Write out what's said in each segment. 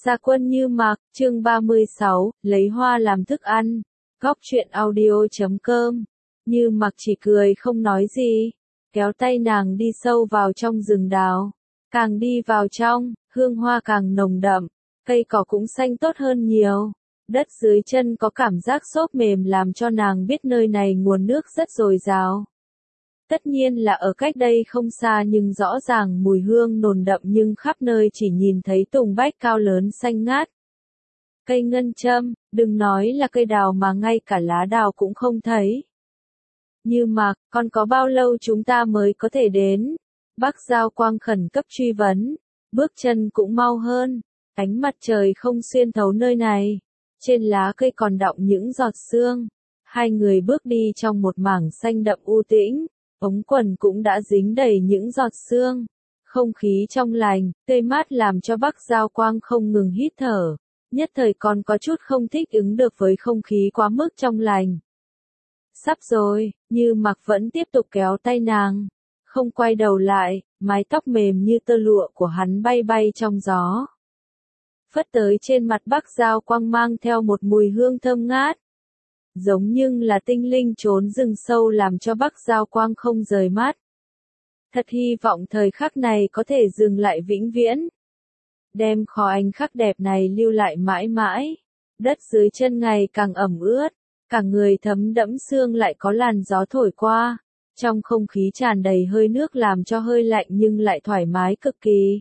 Gia quân Như Mặc, chương 36, lấy hoa làm thức ăn. Góc truyện audio.com. Như Mặc chỉ cười không nói gì, kéo tay nàng đi sâu vào trong rừng đào. Càng đi vào trong, hương hoa càng nồng đậm, cây cỏ cũng xanh tốt hơn nhiều. Đất dưới chân có cảm giác xốp mềm làm cho nàng biết nơi này nguồn nước rất dồi dào. Tất nhiên là ở cách đây không xa nhưng rõ ràng mùi hương nồng đậm nhưng khắp nơi chỉ nhìn thấy tùng bách cao lớn xanh ngát. Cây ngân châm, đừng nói là cây đào mà ngay cả lá đào cũng không thấy. Như Mặc, còn có bao lâu chúng ta mới có thể đến? Bác Giao Quang khẩn cấp truy vấn, bước chân cũng mau hơn, ánh mặt trời không xuyên thấu nơi này. Trên lá cây còn đọng những giọt sương. Hai người bước đi trong một mảng xanh đậm u tĩnh. Ống quần cũng đã dính đầy những giọt sương. Không khí trong lành, tươi mát làm cho Bác Giao Quang không ngừng hít thở. Nhất thời còn có chút không thích ứng được với không khí quá mức trong lành. Sắp rồi, Như Mặc vẫn tiếp tục kéo tay nàng. Không quay đầu lại, mái tóc mềm như tơ lụa của hắn bay bay trong gió. Phất tới trên mặt Bác Giao Quang mang theo một mùi hương thơm ngát. Giống như là tinh linh trốn rừng sâu làm cho Bác Giao Quang không rời mắt. Thật hy vọng thời khắc này có thể dừng lại vĩnh viễn. Đem kho anh khắc đẹp này lưu lại mãi mãi. Đất dưới chân ngày càng ẩm ướt, cả người thấm đẫm sương lại có làn gió thổi qua. Trong không khí tràn đầy hơi nước làm cho hơi lạnh nhưng lại thoải mái cực kỳ.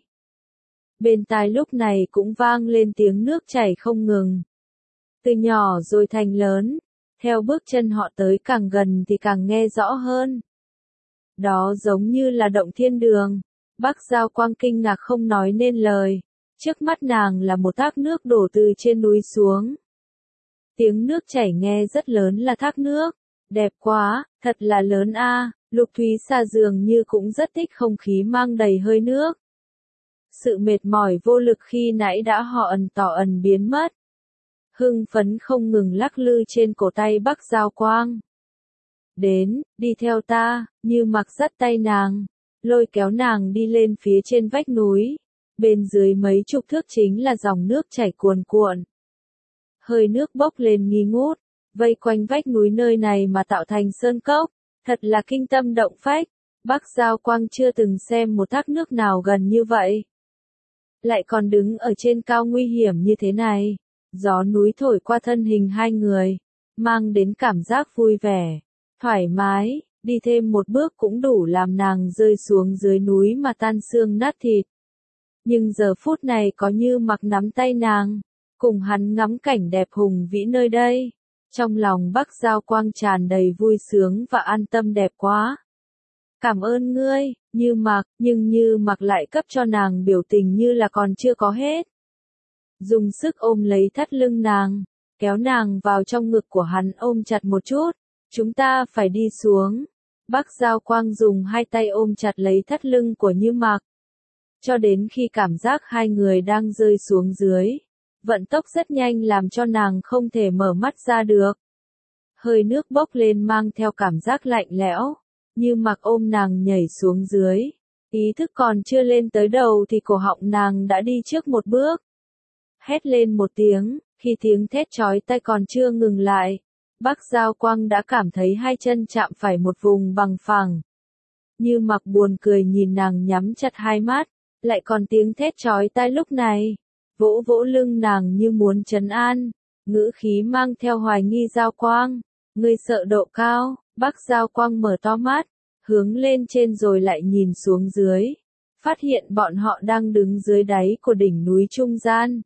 Bên tai lúc này cũng vang lên tiếng nước chảy không ngừng. Từ nhỏ rồi thành lớn. Theo bước chân họ tới càng gần thì càng nghe rõ hơn. Đó giống như là động thiên đường. Bác Giao Quang kinh ngạc không nói nên lời. Trước mắt nàng là một thác nước đổ từ trên núi xuống. Tiếng nước chảy nghe rất lớn là thác nước. Đẹp quá, thật là lớn a. Lục Thúy Sa dường như cũng rất thích không khí mang đầy hơi nước. Sự mệt mỏi vô lực khi nãy đã họ ẩn tỏ ẩn biến mất. Hưng phấn không ngừng lắc lư trên cổ tay Bác Giao Quang. Đến, đi theo ta, Như Mặc dắt tay nàng, lôi kéo nàng đi lên phía trên vách núi. Bên dưới mấy chục thước chính là dòng nước chảy cuồn cuộn. Hơi nước bốc lên nghi ngút, vây quanh vách núi nơi này mà tạo thành sơn cốc, thật là kinh tâm động phách. Bác Giao Quang chưa từng xem một thác nước nào gần như vậy. Lại còn đứng ở trên cao nguy hiểm như thế này. Gió núi thổi qua thân hình hai người, mang đến cảm giác vui vẻ, thoải mái, đi thêm một bước cũng đủ làm nàng rơi xuống dưới núi mà tan xương nát thịt. Nhưng giờ phút này có Như Mặc nắm tay nàng, cùng hắn ngắm cảnh đẹp hùng vĩ nơi đây. Trong lòng Bác Giao Quang tràn đầy vui sướng và an tâm đẹp quá. Cảm ơn ngươi, Như Mặc, nhưng Như Mặc lại cấp cho nàng biểu tình như là còn chưa có hết. Dùng sức ôm lấy thắt lưng nàng, kéo nàng vào trong ngực của hắn ôm chặt một chút. Chúng ta phải đi xuống. Bác Giao Quang dùng hai tay ôm chặt lấy thắt lưng của Như Mặc. Cho đến khi cảm giác hai người đang rơi xuống dưới. Vận tốc rất nhanh làm cho nàng không thể mở mắt ra được. Hơi nước bốc lên mang theo cảm giác lạnh lẽo. Như Mặc ôm nàng nhảy xuống dưới. Ý thức còn chưa lên tới đầu thì cổ họng nàng đã đi trước một bước. Hét lên một tiếng, khi tiếng thét chói tai còn chưa ngừng lại, Bác Giao Quang đã cảm thấy hai chân chạm phải một vùng bằng phẳng. Như Mặc buồn cười nhìn nàng nhắm chặt hai mắt, lại còn tiếng thét chói tai lúc này, vỗ vỗ lưng nàng như muốn trấn an, ngữ khí mang theo hoài nghi. Giao Quang, ngươi sợ độ cao? Bác Giao Quang mở to mắt, hướng lên trên rồi lại nhìn xuống dưới, phát hiện bọn họ đang đứng dưới đáy của đỉnh núi trung gian.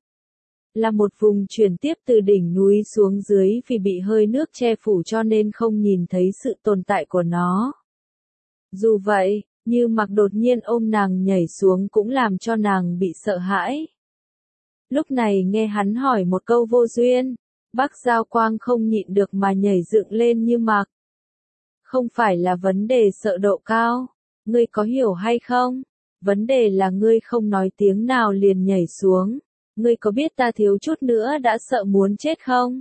Là một vùng chuyển tiếp từ đỉnh núi xuống dưới vì bị hơi nước che phủ cho nên không nhìn thấy sự tồn tại của nó. Dù vậy, Như Mặc đột nhiên ôm nàng nhảy xuống cũng làm cho nàng bị sợ hãi. Lúc này nghe hắn hỏi một câu vô duyên, Bác Giao Quang không nhịn được mà nhảy dựng lên. Như Mặc, không phải là vấn đề sợ độ cao, ngươi có hiểu hay không? Vấn đề là ngươi không nói tiếng nào liền nhảy xuống. Ngươi có biết ta thiếu chút nữa đã sợ muốn chết không?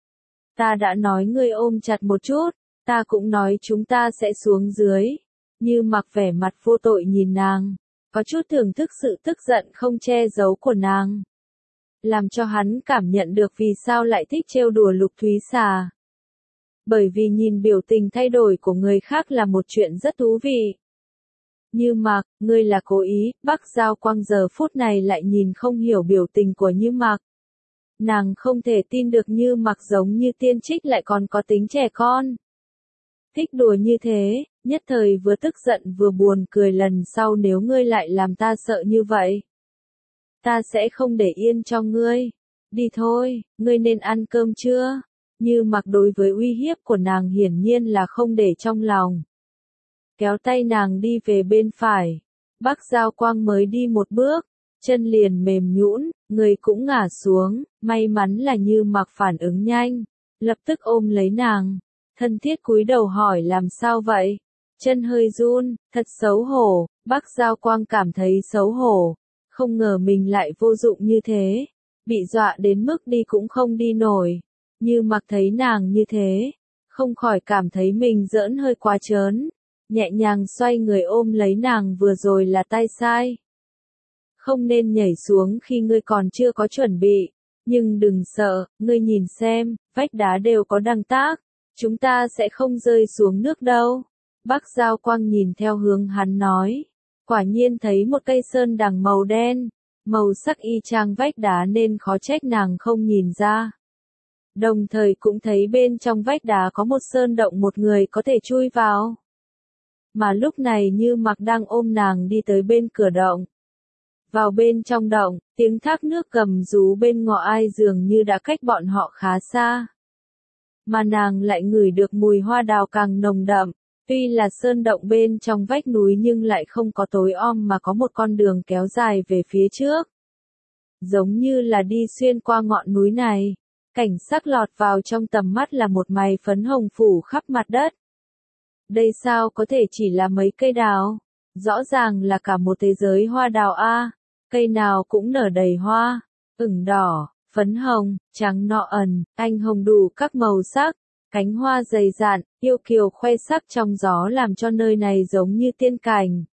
Ta đã nói ngươi ôm chặt một chút, ta cũng nói chúng ta sẽ xuống dưới. Như Mặc vẻ mặt vô tội nhìn nàng, có chút thưởng thức sự tức giận không che giấu của nàng. làm cho hắn cảm nhận được vì sao lại thích trêu đùa Lục Thúy Xà. Bởi vì nhìn biểu tình thay đổi của người khác là một chuyện rất thú vị. Như Mặc, ngươi là cố ý, Bắc Giao Quang giờ phút này lại nhìn không hiểu biểu tình của Như Mặc. Nàng không thể tin được Như Mặc giống như tiên trích lại còn có tính trẻ con. Thích đùa như thế, nhất thời vừa tức giận vừa buồn cười, lần sau nếu ngươi lại làm ta sợ như vậy, ta sẽ không để yên cho ngươi. Đi thôi, ngươi nên ăn cơm chưa? Như Mặc đối với uy hiếp của nàng hiển nhiên là không để trong lòng. Kéo tay nàng đi về bên phải. Bắc Giao Quang mới đi một bước, chân liền mềm nhũn, người cũng ngả xuống, may mắn là Như Mặc phản ứng nhanh, lập tức ôm lấy nàng, thân thiết cúi đầu hỏi làm sao vậy? Chân hơi run, thật xấu hổ. Bắc Giao Quang cảm thấy xấu hổ, không ngờ mình lại vô dụng như thế, bị dọa đến mức đi cũng không đi nổi. Như Mặc thấy nàng như thế, không khỏi cảm thấy mình giỡn hơi quá trớn, nhẹ nhàng xoay người ôm lấy nàng, vừa rồi là tay sai. Không nên nhảy xuống khi ngươi còn chưa có chuẩn bị, nhưng đừng sợ, ngươi nhìn xem, vách đá đều có đăng tác, chúng ta sẽ không rơi xuống nước đâu. Bắc Giao Quang nhìn theo hướng hắn nói, quả nhiên thấy một cây sơn đằng màu đen, màu sắc y chang vách đá nên khó trách nàng không nhìn ra. Đồng thời cũng thấy bên trong vách đá có một sơn động một người có thể chui vào. Mà lúc này Như Mặc đang ôm nàng đi tới bên cửa động. Vào bên trong động, tiếng thác nước gầm rú bên ngõ ai dường như đã cách bọn họ khá xa. Mà nàng lại ngửi được mùi hoa đào càng nồng đậm, tuy là sơn động bên trong vách núi nhưng lại không có tối om mà có một con đường kéo dài về phía trước. Giống như là đi xuyên qua ngọn núi này, cảnh sắc lọt vào trong tầm mắt là một mày phấn hồng phủ khắp mặt đất. Đây sao có thể chỉ là mấy cây đào, rõ ràng là cả một thế giới hoa đào a, cây nào cũng nở đầy hoa, ửng đỏ, phấn hồng, trắng nọ ẩn, anh hồng đủ các màu sắc, cánh hoa dày dạn, yêu kiều khoe sắc trong gió làm cho nơi này giống như tiên cảnh.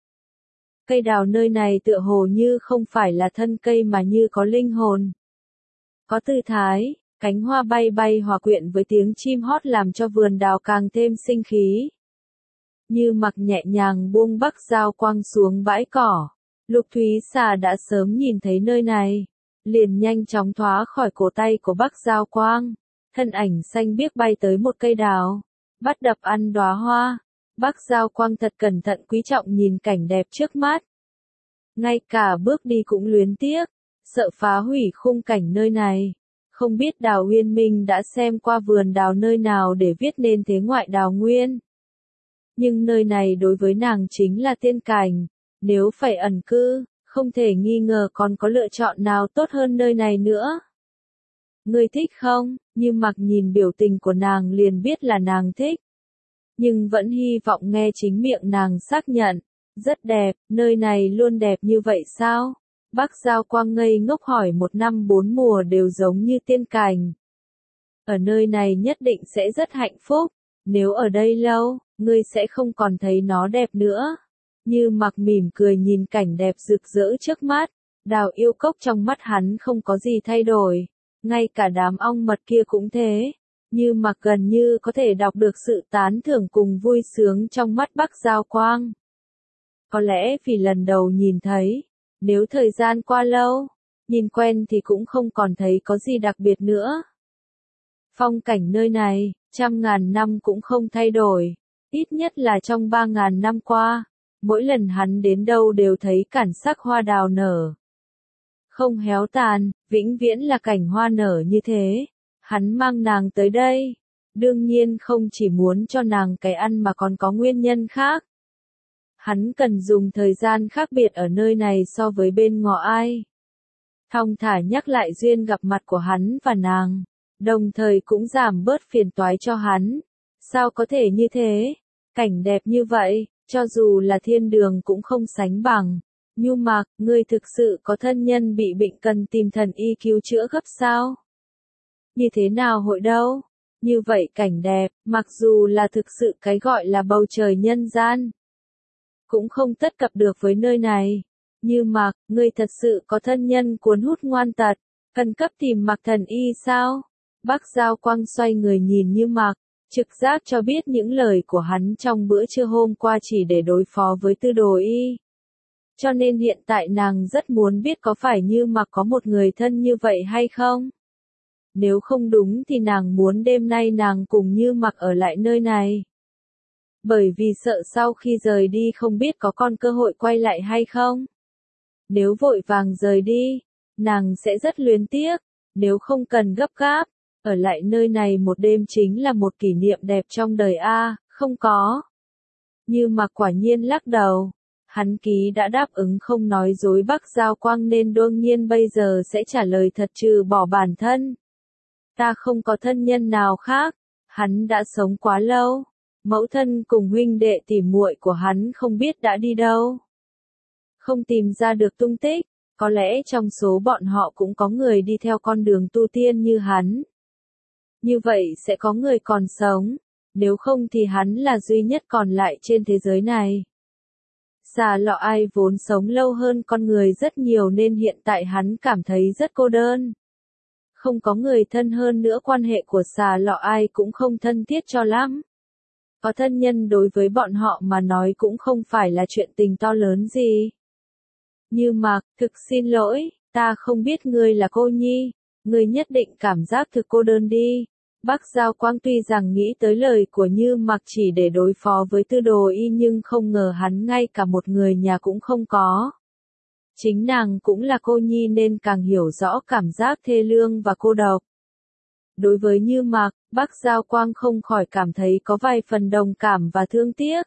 Cây đào nơi này tựa hồ như không phải là thân cây mà như có linh hồn. Có tư thái, cánh hoa bay bay hòa quyện với tiếng chim hót làm cho vườn đào càng thêm sinh khí. Như Mặc nhẹ nhàng buông Bắc Giao Quang xuống bãi cỏ. Lục Thúy Xà đã sớm nhìn thấy nơi này, liền nhanh chóng thoát khỏi cổ tay của Bắc Giao Quang, thân ảnh xanh biếc bay tới một cây đào, bắt đập ăn đóa hoa. Bắc Giao Quang thật cẩn thận quý trọng nhìn cảnh đẹp trước mắt. Ngay cả bước đi cũng luyến tiếc, sợ phá hủy khung cảnh nơi này. Không biết Đào Uyên Minh đã xem qua vườn đào nơi nào để viết nên thế ngoại đào nguyên. Nhưng nơi này đối với nàng chính là tiên cảnh, nếu phải ẩn cư, không thể nghi ngờ còn có lựa chọn nào tốt hơn nơi này nữa. Ngươi thích không? Như Mặc nhìn biểu tình của nàng liền biết là nàng thích. Nhưng vẫn hy vọng nghe chính miệng nàng xác nhận. Rất đẹp, nơi này luôn đẹp như vậy sao? Bắc Giao Quang ngây ngốc hỏi, 1 năm 4 mùa đều giống như tiên cảnh. Ở nơi này nhất định sẽ rất hạnh phúc, nếu ở đây lâu, ngươi sẽ không còn thấy nó đẹp nữa. Như Mặc mỉm cười nhìn cảnh đẹp rực rỡ trước mắt, đào yêu cốc trong mắt hắn không có gì thay đổi, ngay cả đám ong mật kia cũng thế. Như Mặc gần như có thể đọc được sự tán thưởng cùng vui sướng trong mắt Bắc Giao Quang. Có lẽ vì lần đầu nhìn thấy, nếu thời gian qua lâu, nhìn quen thì cũng không còn thấy có gì đặc biệt nữa. Phong cảnh nơi này, 100.000 năm cũng không thay đổi, ít nhất là trong 3.000 năm qua, mỗi lần hắn đến đâu đều thấy cảnh sắc hoa đào nở. Không héo tàn, vĩnh viễn là cảnh hoa nở như thế. Hắn mang nàng tới đây, đương nhiên không chỉ muốn cho nàng cái ăn mà còn có nguyên nhân khác. Hắn cần dùng thời gian khác biệt ở nơi này so với bên ngõ ai. Thong thả nhắc lại duyên gặp mặt của hắn và nàng, đồng thời cũng giảm bớt phiền toái cho hắn. Sao có thể như thế? Cảnh đẹp như vậy, cho dù là thiên đường cũng không sánh bằng. Nhu Mặc, ngươi thực sự có thân nhân bị bệnh cần tìm thần y cứu chữa gấp sao? Như thế nào hội đâu? Như vậy cảnh đẹp, mặc dù là thực sự cái gọi là bầu trời nhân gian, cũng không tất cập được với nơi này. Như Mặc, ngươi thật sự có thân nhân cuốn hút ngoan tật, Cần cấp tìm Mạc thần y sao? Bắc Giao Quang xoay người nhìn Như Mặc, trực giác cho biết những lời của hắn trong bữa trưa hôm qua chỉ để đối phó với Tư Đồ Y. Cho nên hiện tại nàng rất muốn biết có phải Như Mặc có một người thân như vậy hay không? Nếu không đúng thì nàng muốn đêm nay nàng cùng Như Mặc ở lại nơi này. Bởi vì sợ sau khi rời đi không biết có còn cơ hội quay lại hay không. Nếu vội vàng rời đi, nàng sẽ rất luyến tiếc, nếu không cần gấp gáp. Ở lại nơi này một đêm chính là một kỷ niệm đẹp trong đời a, không có. Như Mặc quả nhiên lắc đầu. Hắn ký đã đáp ứng không nói dối Bắc Giao Quang nên đương nhiên bây giờ sẽ trả lời thật trừ bỏ bản thân. Ta không có thân nhân nào khác, hắn đã sống quá lâu. Mẫu thân cùng huynh đệ tỉ muội của hắn không biết đã đi đâu. Không tìm ra được tung tích, có lẽ trong số bọn họ cũng có người đi theo con đường tu tiên như hắn. Như vậy sẽ có người còn sống, nếu không thì hắn là duy nhất còn lại trên thế giới này. Xà Lọ Ai vốn sống lâu hơn con người rất nhiều nên hiện tại hắn cảm thấy rất cô đơn. Không có người thân hơn nữa, quan hệ của Xà Lọ Ai cũng không thân thiết cho lắm. Có thân nhân đối với bọn họ mà nói cũng không phải là chuyện tình to lớn gì. Như Mặc, thực xin lỗi, ta không biết ngươi là cô nhi, ngươi nhất định cảm giác thực cô đơn đi. Bắc Giao Quang tuy rằng nghĩ tới lời của Như Mặc chỉ để đối phó với Tư Đồ Y nhưng không ngờ hắn ngay cả một người nhà cũng không có. Chính nàng cũng là cô nhi nên càng hiểu rõ cảm giác thê lương và cô độc. Đối với Như Mặc, Bắc Giao Quang không khỏi cảm thấy có vài phần đồng cảm và thương tiếc.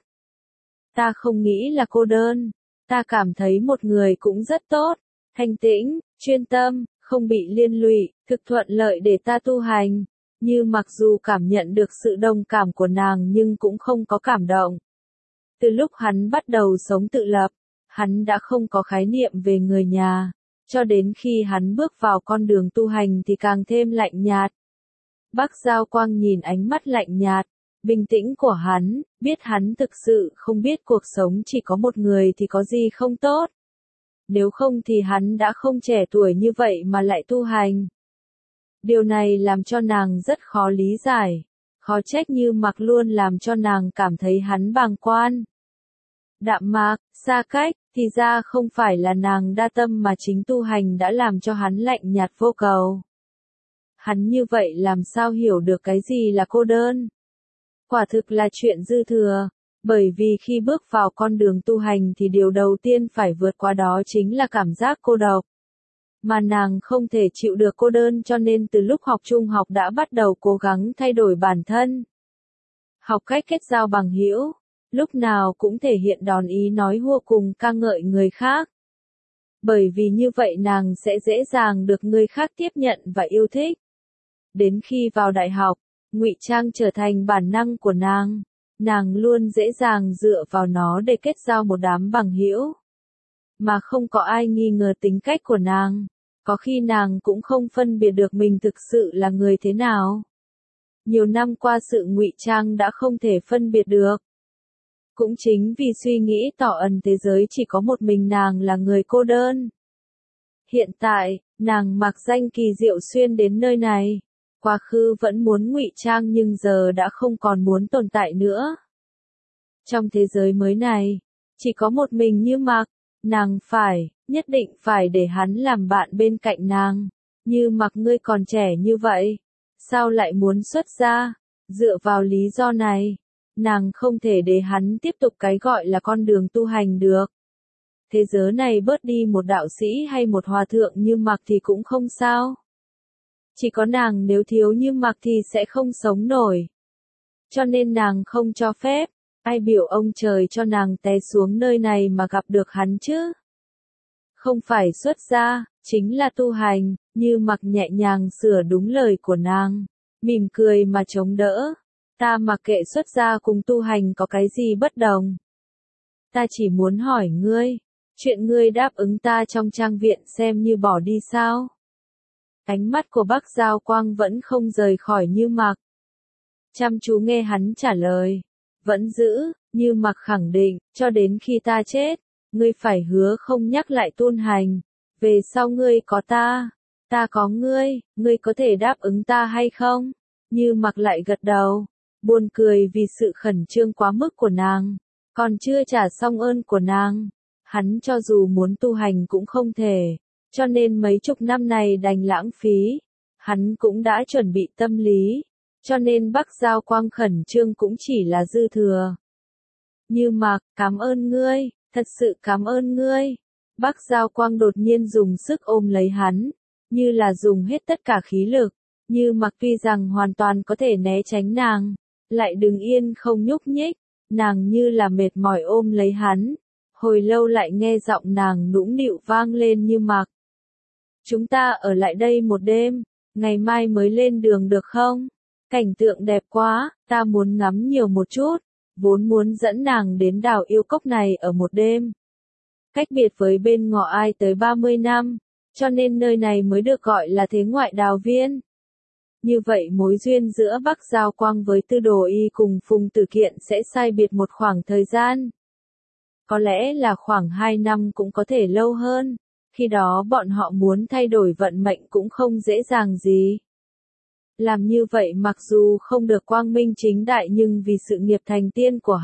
Ta không nghĩ là cô đơn, ta cảm thấy một người cũng rất tốt, thanh tĩnh, chuyên tâm, không bị liên lụy, thực thuận lợi để ta tu hành. Như Mặc dù cảm nhận được sự đồng cảm của nàng nhưng cũng không có cảm động. Từ lúc hắn bắt đầu sống tự lập, hắn đã không có khái niệm về người nhà, cho đến khi hắn bước vào con đường tu hành thì càng thêm lạnh nhạt. Bắc Giao Quang nhìn ánh mắt lạnh nhạt, bình tĩnh của hắn, biết hắn thực sự không biết cuộc sống chỉ có một người thì có gì không tốt. Nếu không thì hắn đã không trẻ tuổi như vậy mà lại tu hành. Điều này làm cho nàng rất khó lý giải, khó trách Như Mặc luôn làm cho nàng cảm thấy hắn bàng quan. Đạm mạc, xa cách, thì ra không phải là nàng đa tâm mà chính tu hành đã làm cho hắn lạnh nhạt vô cầu. Hắn như vậy làm sao hiểu được cái gì là cô đơn? Quả thực là chuyện dư thừa, bởi vì khi bước vào con đường tu hành thì điều đầu tiên phải vượt qua đó chính là cảm giác cô độc. Mà nàng không thể chịu được cô đơn cho nên từ lúc học trung học đã bắt đầu cố gắng thay đổi bản thân. Học cách kết giao bằng hữu, lúc nào cũng thể hiện đòn ý nói hùa cùng ca ngợi người khác. Bởi vì như vậy nàng sẽ dễ dàng được người khác tiếp nhận và yêu thích. Đến khi vào đại học, ngụy trang trở thành bản năng của nàng luôn dễ dàng dựa vào nó để kết giao một đám bằng hữu. Mà không có ai nghi ngờ tính cách của nàng, có khi nàng cũng không phân biệt được mình thực sự là người thế nào. Nhiều năm qua sự ngụy trang đã không thể phân biệt được. Cũng chính vì suy nghĩ tỏ ẩn thế giới chỉ có một mình nàng là người cô đơn. Hiện tại, nàng mặc danh Kỳ Diệu Xuyên đến nơi này. Quá khứ vẫn muốn ngụy trang nhưng giờ đã không còn muốn tồn tại nữa. Trong thế giới mới này, chỉ có một mình Như Mặc, nàng nhất định phải để hắn làm bạn bên cạnh nàng. Như Mặc, ngươi còn trẻ như vậy, sao lại muốn xuất gia? Dựa vào lý do này, nàng không thể để hắn tiếp tục cái gọi là con đường tu hành được. Thế giới này bớt đi một đạo sĩ hay một hòa thượng Như Mặc thì cũng không sao. Chỉ có nàng nếu thiếu Như Mặc thì sẽ không sống nổi. Cho nên nàng không cho phép, ai biểu ông trời cho nàng té xuống nơi này mà gặp được hắn chứ. Không phải xuất gia, chính là tu hành. Như Mặc nhẹ nhàng sửa đúng lời của nàng, mỉm cười mà chống đỡ. Ta mặc kệ xuất gia cùng tu hành có cái gì bất đồng. Ta chỉ muốn hỏi ngươi, chuyện ngươi đáp ứng ta trong trang viện xem như bỏ đi sao? Ánh mắt của Bắc Giao Quang vẫn không rời khỏi Như Mặc. Chăm chú nghe hắn trả lời. Vẫn giữ, Như Mặc khẳng định, cho đến khi ta chết, ngươi phải hứa không nhắc lại tu hành. Về sau ngươi có ta Ta có ngươi có thể đáp ứng ta hay không? Như Mặc lại gật đầu, buồn cười vì sự khẩn trương quá mức của nàng, còn chưa trả xong ơn của nàng. Hắn cho dù muốn tu hành cũng không thể, cho nên mấy chục năm này đành lãng phí. Hắn cũng đã chuẩn bị tâm lý, cho nên Bắc Giao Quang khẩn trương cũng chỉ là dư thừa. Như Mặc, cảm ơn ngươi, thật sự cảm ơn ngươi. Bắc Giao Quang đột nhiên dùng sức ôm lấy hắn, như là dùng hết tất cả khí lực. Như Mặc tuy rằng hoàn toàn có thể né tránh nàng, lại đứng yên không nhúc nhích, nàng như là mệt mỏi ôm lấy hắn. Hồi lâu lại nghe giọng nàng nũng nịu vang lên. Như Mặc, chúng ta ở lại đây một đêm, ngày mai mới lên đường được không? Cảnh tượng đẹp quá, ta muốn ngắm nhiều một chút, vốn muốn dẫn nàng đến đảo yêu cốc này ở một đêm. Cách biệt với bên ngọ ai tới 30 năm, cho nên nơi này mới được gọi là thế ngoại đào viên. Như vậy mối duyên giữa Bắc Giao Quang với Tư Đồ Y cùng Phùng Tử Kiện sẽ sai biệt một khoảng thời gian. Có lẽ là khoảng 2 năm cũng có thể lâu hơn, khi đó bọn họ muốn thay đổi vận mệnh cũng không dễ dàng gì. Làm như vậy mặc dù không được quang minh chính đại nhưng vì sự nghiệp thành tiên của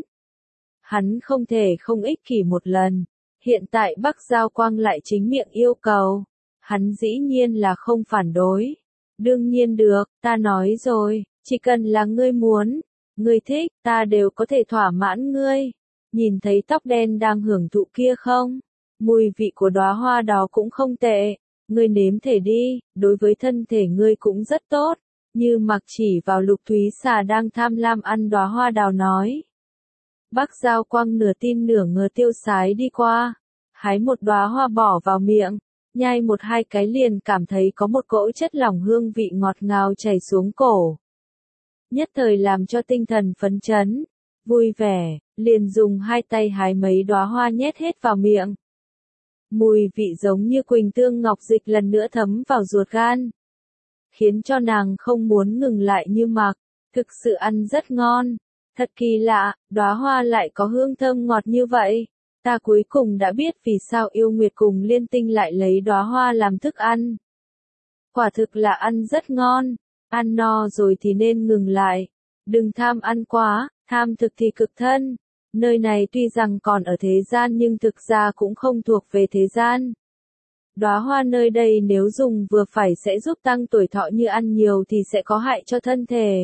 hắn không thể không ích kỷ một lần. Hiện tại Bắc Giao Quang lại chính miệng yêu cầu, hắn dĩ nhiên là không phản đối. Đương nhiên được, ta nói rồi, chỉ cần là ngươi muốn, ngươi thích, ta đều có thể thỏa mãn ngươi. Nhìn thấy tóc đen đang hưởng thụ kia không? Mùi vị của đóa hoa đó cũng không tệ, ngươi nếm thử đi, đối với thân thể ngươi cũng rất tốt. Như Mặc chỉ vào Lục Thúy Xà đang tham lam ăn đóa hoa đào nói. Bắc Giao Quang nửa tin nửa ngờ tiêu sái đi qua, hái một đóa hoa bỏ vào miệng, nhai một hai cái liền cảm thấy có một cỗ chất lỏng hương vị ngọt ngào chảy xuống cổ. Nhất thời làm cho tinh thần phấn chấn, vui vẻ, liền dùng hai tay hái mấy đóa hoa nhét hết vào miệng. Mùi vị giống như quỳnh tương ngọc dịch lần nữa thấm vào ruột gan, khiến cho nàng không muốn ngừng lại. Như Mặc, thực sự ăn rất ngon, thật kỳ lạ, đóa hoa lại có hương thơm ngọt như vậy. Ta cuối cùng đã biết vì sao Yêu Nguyệt cùng Liên Tinh lại lấy đóa hoa làm thức ăn. Quả thực là ăn rất ngon, ăn no rồi thì nên ngừng lại, đừng tham ăn quá, tham thực thì cực thân. Nơi này tuy rằng còn ở thế gian nhưng thực ra cũng không thuộc về thế gian. Đóa hoa nơi đây nếu dùng vừa phải sẽ giúp tăng tuổi thọ, như ăn nhiều thì sẽ có hại cho thân thể.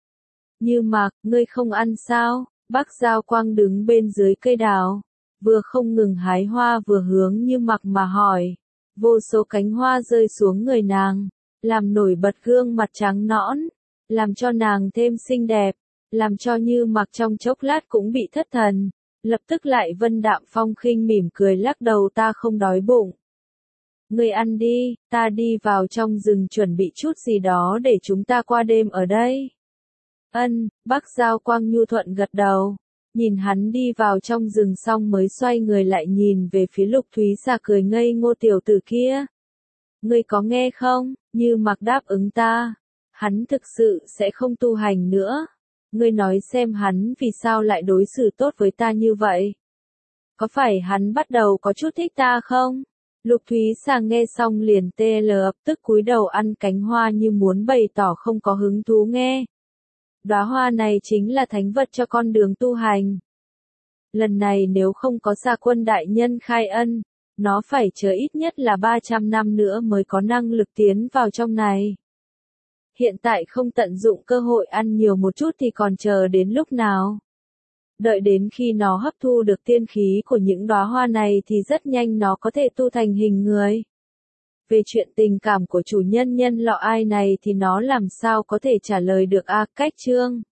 Như Mặc, ngươi không ăn sao? Bắc Giao Quang đứng bên dưới cây đào, vừa không ngừng hái hoa vừa hướng Như Mặc mà hỏi. Vô số cánh hoa rơi xuống người nàng, làm nổi bật gương mặt trắng nõn, làm cho nàng thêm xinh đẹp, làm cho Như Mặc trong chốc lát cũng bị thất thần, lập tức lại vân đạm phong khinh mỉm cười lắc đầu. Ta không đói bụng. Ngươi ăn đi, ta đi vào trong rừng chuẩn bị chút gì đó để chúng ta qua đêm ở đây. Ân, Bắc Giao Quang nhu thuận gật đầu, nhìn hắn đi vào trong rừng xong mới xoay người lại nhìn về phía Lục Thúy Xà cười ngây ngô. Tiểu tử kia, ngươi có nghe không? Như Mặc đáp ứng ta, hắn thực sự sẽ không tu hành nữa. Ngươi nói xem hắn vì sao lại đối xử tốt với ta như vậy? Có phải hắn bắt đầu có chút thích ta không? Lục Thúy Xà nghe xong liền tê lập tức cúi đầu ăn cánh hoa như muốn bày tỏ không có hứng thú nghe. Đóa hoa này chính là thánh vật cho con đường tu hành. Lần này nếu không có Xa Quân đại nhân khai ân, nó phải chờ ít nhất là 300 năm nữa mới có năng lực tiến vào trong này. Hiện tại không tận dụng cơ hội ăn nhiều một chút thì còn chờ đến lúc nào? Đợi đến khi nó hấp thu được tiên khí của những đóa hoa này thì rất nhanh nó có thể tu thành hình người. Về chuyện tình cảm của chủ nhân nhân lọ ai này thì nó làm sao có thể trả lời được cách chương.